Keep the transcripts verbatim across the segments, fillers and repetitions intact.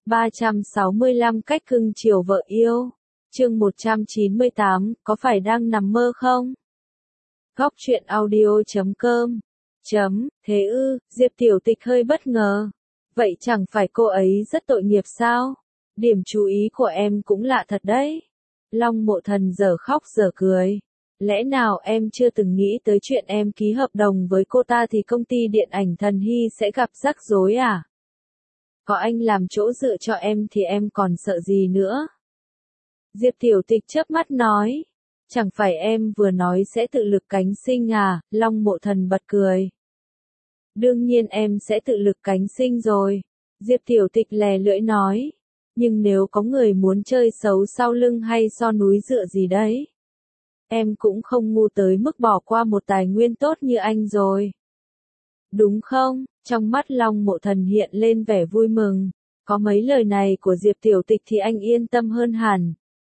ba trăm sáu mươi lăm cách cưng chiều vợ yêu. Chương một trăm chín mươi tám, có phải đang nằm mơ không? Góc truyện audio chấm com. Chấm, thế ư, Diệp Tiểu Tịch hơi bất ngờ. Vậy chẳng phải cô ấy rất tội nghiệp sao? Điểm chú ý của em cũng lạ thật đấy. Long Mộ Thần dở khóc dở cười. Lẽ nào em chưa từng nghĩ tới chuyện em ký hợp đồng với cô ta thì công ty điện ảnh Thần Hy sẽ gặp rắc rối à? Có anh làm chỗ dựa cho em thì em còn sợ gì nữa? Diệp Tiểu Tịch chớp mắt nói. Chẳng phải em vừa nói sẽ tự lực cánh sinh à? Long Mộ Thần bật cười. Đương nhiên em sẽ tự lực cánh sinh rồi. Diệp Tiểu Tịch lè lưỡi nói. Nhưng nếu có người muốn chơi xấu sau lưng hay so núi dựa gì đấy, em cũng không ngu tới mức bỏ qua một tài nguyên tốt như anh rồi. Đúng không? Trong mắt Long Mộ Thần hiện lên vẻ vui mừng. Có mấy lời này của Diệp Tiểu Tịch thì anh yên tâm hơn hẳn.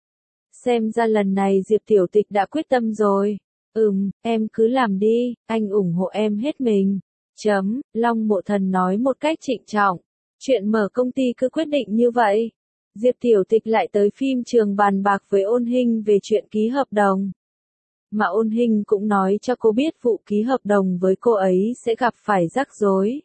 Xem ra lần này Diệp Tiểu Tịch đã quyết tâm rồi. Ừm, em cứ làm đi, anh ủng hộ em hết mình. Chấm, Long Mộ Thần nói một cách trịnh trọng. Chuyện mở công ty cứ quyết định như vậy. Diệp Tiểu Tịch lại tới phim trường bàn bạc với Ôn Hinh về chuyện ký hợp đồng. Mà Ôn Hinh cũng nói cho cô biết vụ ký hợp đồng với cô ấy sẽ gặp phải rắc rối.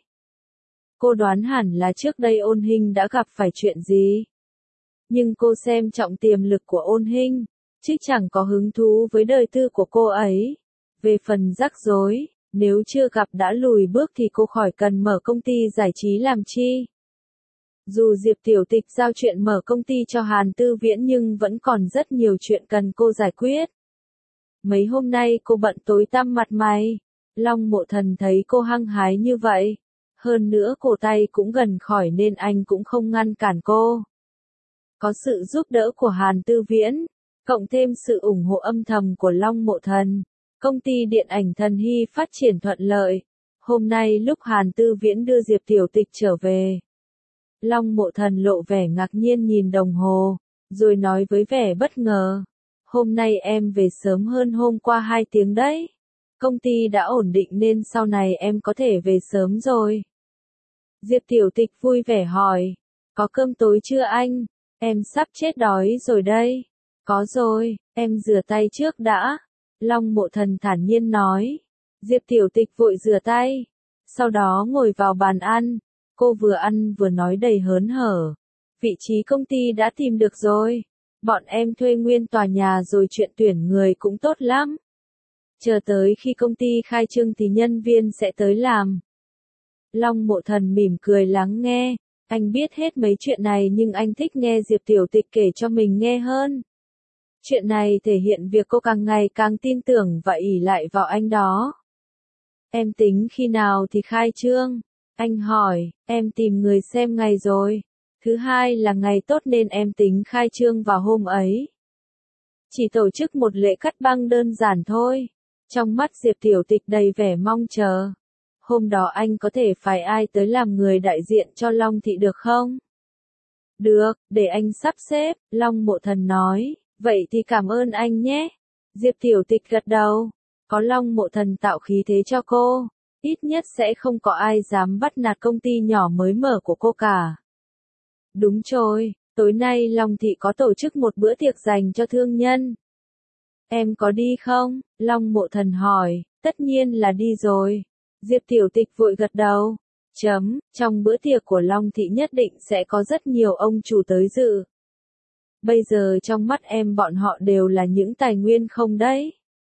Cô đoán hẳn là trước đây Ôn Hinh đã gặp phải chuyện gì. Nhưng cô xem trọng tiềm lực của Ôn Hinh, chứ chẳng có hứng thú với đời tư của cô ấy. Về phần rắc rối, nếu chưa gặp đã lùi bước thì cô khỏi cần mở công ty giải trí làm chi. Dù Diệp Tiểu Tịch giao chuyện mở công ty cho Hàn Tư Viễn nhưng vẫn còn rất nhiều chuyện cần cô giải quyết. Mấy hôm nay cô bận tối tăm mặt mày. Long Mộ Thần thấy cô hăng hái như vậy. Hơn nữa cổ tay cũng gần khỏi nên anh cũng không ngăn cản cô. Có sự giúp đỡ của Hàn Tư Viễn, cộng thêm sự ủng hộ âm thầm của Long Mộ Thần, công ty điện ảnh Thần Hy phát triển thuận lợi. Hôm nay lúc Hàn Tư Viễn đưa Diệp Tiểu Tịch trở về, Long Mộ Thần lộ vẻ ngạc nhiên nhìn đồng hồ, rồi nói với vẻ bất ngờ. Hôm nay em về sớm hơn hôm qua hai tiếng đấy. Công ty đã ổn định nên sau này em có thể về sớm rồi. Diệp Tiểu Tịch vui vẻ hỏi. Có cơm tối chưa anh? Em sắp chết đói rồi đây. Có rồi, em rửa tay trước đã. Long Mộ Thần thản nhiên nói. Diệp Tiểu Tịch vội rửa tay. Sau đó ngồi vào bàn ăn. Cô vừa ăn vừa nói đầy hớn hở. Vị trí công ty đã tìm được rồi. Bọn em thuê nguyên tòa nhà rồi chuyện tuyển người cũng tốt lắm. Chờ tới khi công ty khai trương thì nhân viên sẽ tới làm. Long Mộ Thần mỉm cười lắng nghe. Anh biết hết mấy chuyện này nhưng anh thích nghe Diệp Tiểu Tịch kể cho mình nghe hơn. Chuyện này thể hiện việc cô càng ngày càng tin tưởng và ỷ lại vào anh đó. Em tính khi nào thì khai trương? Anh hỏi, em tìm người xem ngày rồi. Thứ hai là ngày tốt nên em tính khai trương vào hôm ấy. Chỉ tổ chức một lễ cắt băng đơn giản thôi. Trong mắt Diệp Tiểu Tịch đầy vẻ mong chờ. Hôm đó anh có thể phái ai tới làm người đại diện cho Long Thị được không? Được, để anh sắp xếp, Long Mộ Thần nói. Vậy thì cảm ơn anh nhé. Diệp Tiểu Tịch gật đầu. Có Long Mộ Thần tạo khí thế cho cô, ít nhất sẽ không có ai dám bắt nạt công ty nhỏ mới mở của cô cả. Đúng rồi, tối nay Long Thị có tổ chức một bữa tiệc dành cho thương nhân. Em có đi không? Long Mộ Thần hỏi. Tất nhiên là đi rồi. Diệp Tiểu Tịch vội gật đầu. Chấm, trong bữa tiệc của Long Thị nhất định sẽ có rất nhiều ông chủ tới dự. Bây giờ trong mắt em bọn họ đều là những tài nguyên không đấy?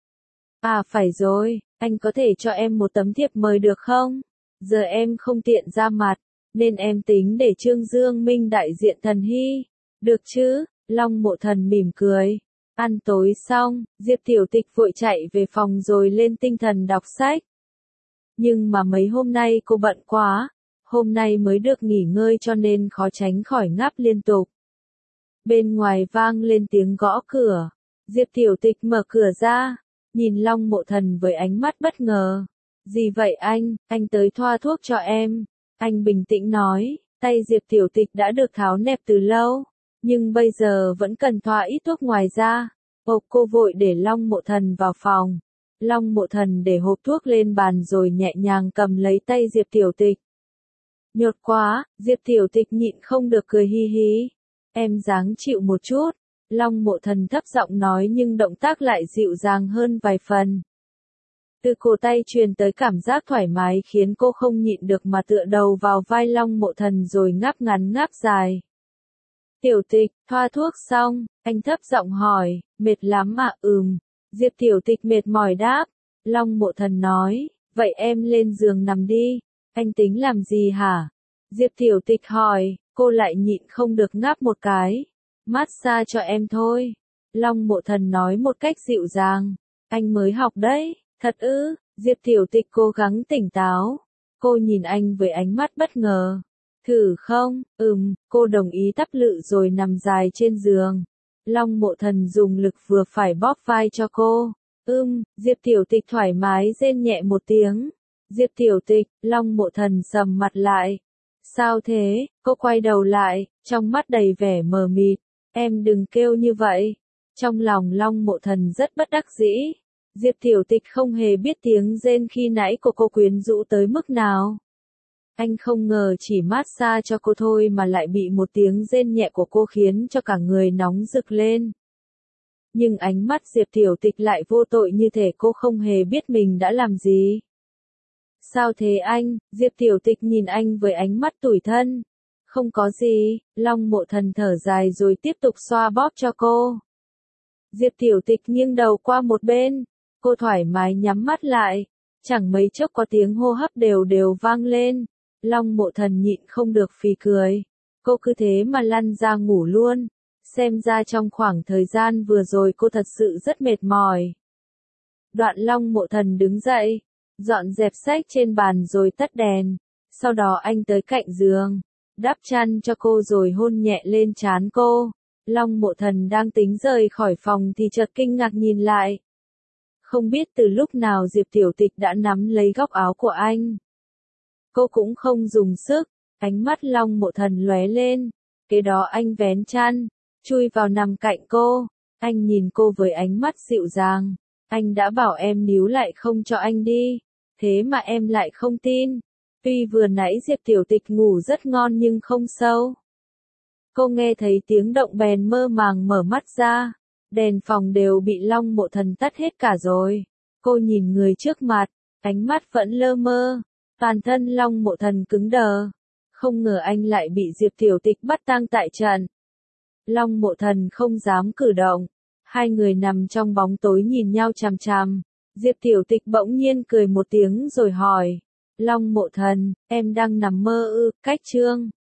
À phải rồi, anh có thể cho em một tấm thiệp mời được không? Giờ em không tiện ra mặt, nên em tính để Trương Dương Minh đại diện Thần Hy. Được chứ? Long Mộ Thần mỉm cười. Ăn tối xong, Diệp Tiểu Tịch vội chạy về phòng rồi lên tinh thần đọc sách. Nhưng mà mấy hôm nay cô bận quá, hôm nay mới được nghỉ ngơi cho nên khó tránh khỏi ngáp liên tục. Bên ngoài vang lên tiếng gõ cửa. Diệp Tiểu Tịch mở cửa ra, nhìn Long Mộ Thần với ánh mắt bất ngờ. Gì vậy anh, anh tới thoa thuốc cho em. Anh bình tĩnh nói, tay Diệp Tiểu Tịch đã được tháo nẹp từ lâu, nhưng bây giờ vẫn cần thoa ít thuốc ngoài ra. Ồ, cô vội để Long Mộ Thần vào phòng. Long Mộ Thần để hộp thuốc lên bàn rồi nhẹ nhàng cầm lấy tay Diệp Tiểu Tịch. Nhột quá, Diệp Tiểu Tịch nhịn không được cười hi hi. Em dáng chịu một chút. Long Mộ Thần thấp giọng nói nhưng động tác lại dịu dàng hơn vài phần. Từ cổ tay truyền tới cảm giác thoải mái khiến cô không nhịn được mà tựa đầu vào vai Long Mộ Thần rồi ngáp ngắn ngáp dài. Tiểu Tịch, thoa thuốc xong, anh thấp giọng hỏi, mệt lắm mà ừm. Diệp Tiểu Tịch mệt mỏi đáp. Long Mộ Thần nói, vậy em lên giường nằm đi, anh tính làm gì hả? Diệp Tiểu Tịch hỏi, cô lại nhịn không được ngáp một cái. Massage cho em thôi. Long Mộ Thần nói một cách dịu dàng, anh mới học đấy. Thật ư? Diệp Tiểu Tịch cố gắng tỉnh táo. Cô nhìn anh với ánh mắt bất ngờ. Thử không? Ừm, cô đồng ý tắp lự rồi nằm dài trên giường. Long Mộ Thần dùng lực vừa phải bóp vai cho cô. Ưm, Diệp Tiểu Tịch thoải mái rên nhẹ một tiếng. Diệp Tiểu Tịch, Long Mộ Thần sầm mặt lại. Sao thế? Cô quay đầu lại, trong mắt đầy vẻ mờ mịt. Em đừng kêu như vậy. Trong lòng Long Mộ Thần rất bất đắc dĩ. Diệp Tiểu Tịch không hề biết tiếng rên khi nãy của cô quyến rũ tới mức nào. Anh không ngờ chỉ massage cho cô thôi mà lại bị một tiếng rên nhẹ của cô khiến cho cả người nóng rực lên. Nhưng ánh mắt Diệp Tiểu Tịch lại vô tội như thể cô không hề biết mình đã làm gì. Sao thế anh? Diệp Tiểu Tịch nhìn anh với ánh mắt tủi thân. Không có gì, Long Mộ Thần thở dài rồi tiếp tục xoa bóp cho cô. Diệp Tiểu Tịch nghiêng đầu qua một bên. Cô thoải mái nhắm mắt lại. Chẳng mấy chốc có tiếng hô hấp đều đều vang lên. Long Mộ Thần nhịn không được phì cười. Cô cứ thế mà lăn ra ngủ luôn. Xem ra trong khoảng thời gian vừa rồi cô thật sự rất mệt mỏi. Đoạn Long Mộ Thần đứng dậy, dọn dẹp sách trên bàn rồi tắt đèn. Sau đó anh tới cạnh giường, đắp chăn cho cô rồi hôn nhẹ lên trán cô. Long Mộ Thần đang tính rời khỏi phòng thì chợt kinh ngạc nhìn lại. Không biết từ lúc nào Diệp Tiểu Tịch đã nắm lấy góc áo của anh. Cô cũng không dùng sức, ánh mắt Long Mộ Thần lóe lên. Kế đó anh vén chăn, chui vào nằm cạnh cô. Anh nhìn cô với ánh mắt dịu dàng. Anh đã bảo em níu lại không cho anh đi. Thế mà em lại không tin. Tuy vừa nãy Diệp Tiểu Tịch ngủ rất ngon nhưng không sâu. Cô nghe thấy tiếng động bèn mơ màng mở mắt ra. Đèn phòng đều bị Long Mộ Thần tắt hết cả rồi. Cô nhìn người trước mặt, ánh mắt vẫn lơ mơ. Toàn thân Long Mộ Thần cứng đờ. Không ngờ anh lại bị Diệp Tiểu Tịch bắt tang tại trận. Long Mộ Thần không dám cử động. Hai người nằm trong bóng tối nhìn nhau chằm chằm. Diệp Tiểu Tịch bỗng nhiên cười một tiếng rồi hỏi. Long Mộ Thần, em đang nằm mơ ư? Cách chương